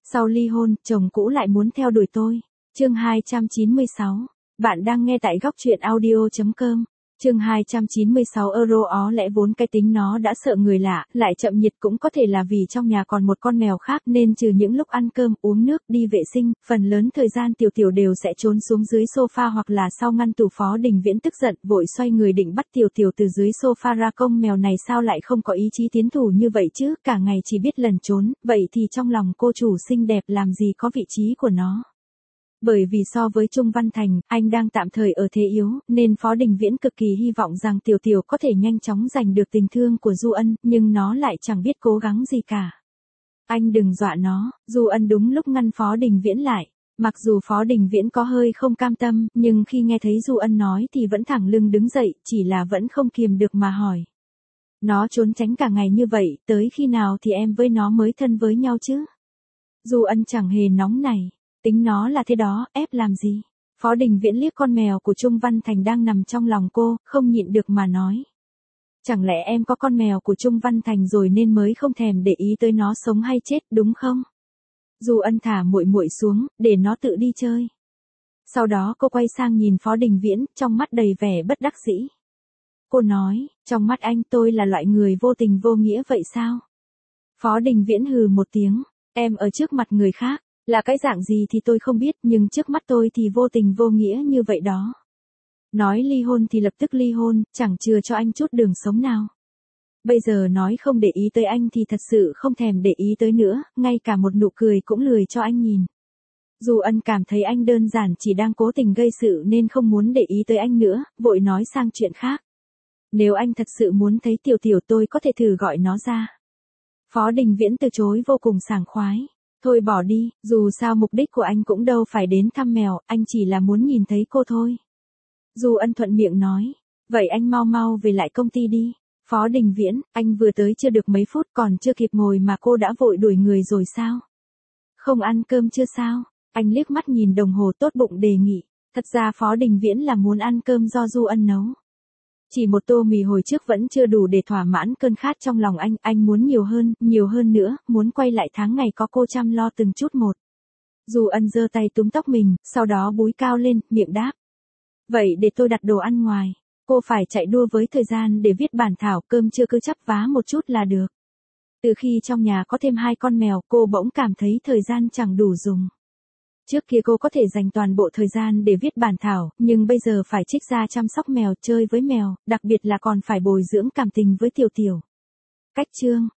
Sau ly hôn, chồng cũ lại muốn theo đuổi tôi. Chương 296. Bạn đang nghe tại góc truyện audio.com. Chương 296 euro ó lẽ vốn cái tính nó đã sợ người lạ, lại chậm nhiệt cũng có thể là vì trong nhà còn một con mèo khác nên trừ những lúc ăn cơm, uống nước, đi vệ sinh, phần lớn thời gian Tiểu Tiểu đều sẽ trốn xuống dưới sofa hoặc là sau ngăn tủ. Phó Đình Viễn tức giận, vội xoay người định bắt Tiểu Tiểu từ dưới sofa ra. Công mèo này sao lại không có ý chí tiến thủ như vậy chứ, cả ngày chỉ biết lẩn trốn, vậy thì trong lòng cô chủ xinh đẹp làm gì có vị trí của nó. Bởi vì so với Trung Văn Thành, anh đang tạm thời ở thế yếu, nên Phó Đình Viễn cực kỳ hy vọng rằng Tiểu Tiểu có thể nhanh chóng giành được tình thương của Du Ân, nhưng nó lại chẳng biết cố gắng gì cả. Anh đừng dọa nó. Du Ân đúng lúc ngăn Phó Đình Viễn lại. Mặc dù Phó Đình Viễn có hơi không cam tâm, nhưng khi nghe thấy Du Ân nói thì vẫn thẳng lưng đứng dậy, chỉ là vẫn không kiềm được mà hỏi. Nó trốn tránh cả ngày như vậy, tới khi nào thì em với nó mới thân với nhau chứ? Du Ân chẳng hề nóng nảy. Tính nó là thế đó, ép làm gì? Phó Đình Viễn liếc con mèo của Trung Văn Thành đang nằm trong lòng cô, không nhịn được mà nói. Chẳng lẽ em có con mèo của Trung Văn Thành rồi nên mới không thèm để ý tới nó sống hay chết, đúng không? Du Ân thả muội muội xuống, để nó tự đi chơi. Sau đó cô quay sang nhìn Phó Đình Viễn, trong mắt đầy vẻ bất đắc dĩ. Cô nói, trong mắt anh tôi là loại người vô tình vô nghĩa vậy sao? Phó Đình Viễn hừ một tiếng, em ở trước mặt người khác. Là cái dạng gì thì tôi không biết, nhưng trước mắt tôi thì vô tình vô nghĩa như vậy đó. Nói ly hôn thì lập tức ly hôn, chẳng chừa cho anh chút đường sống nào. Bây giờ nói không để ý tới anh thì thật sự không thèm để ý tới nữa, ngay cả một nụ cười cũng lười cho anh nhìn. Du Ân cảm thấy anh đơn giản chỉ đang cố tình gây sự nên không muốn để ý tới anh nữa, vội nói sang chuyện khác. Nếu anh thật sự muốn thấy Tiểu Tiểu tôi có thể thử gọi nó ra. Phó Đình Viễn từ chối vô cùng sảng khoái. Thôi bỏ đi, dù sao mục đích của anh cũng đâu phải đến thăm mèo, anh chỉ là muốn nhìn thấy cô thôi. Du Ân thuận miệng nói, vậy anh mau mau về lại công ty đi. Phó Đình Viễn, anh vừa tới chưa được mấy phút còn chưa kịp ngồi mà cô đã vội đuổi người rồi sao? Không ăn cơm chưa sao? Anh liếc mắt nhìn đồng hồ tốt bụng đề nghị. Thật ra Phó Đình Viễn là muốn ăn cơm do Du Ân nấu. Chỉ một tô mì hồi trước vẫn chưa đủ để thỏa mãn cơn khát trong lòng anh muốn nhiều hơn nữa, muốn quay lại tháng ngày có cô chăm lo từng chút một. Du Ân giơ tay túm tóc mình, sau đó búi cao lên, miệng đáp. Vậy để tôi đặt đồ ăn ngoài, cô phải chạy đua với thời gian để viết bản thảo, cơm chưa cứ chắp vá một chút là được. Từ khi trong nhà có thêm 2 con mèo, cô bỗng cảm thấy thời gian chẳng đủ dùng. Trước kia cô có thể dành toàn bộ thời gian để viết bản thảo, nhưng bây giờ phải trích ra chăm sóc mèo, chơi với mèo, đặc biệt là còn phải bồi dưỡng cảm tình với Tiểu Tiểu. Cách chương.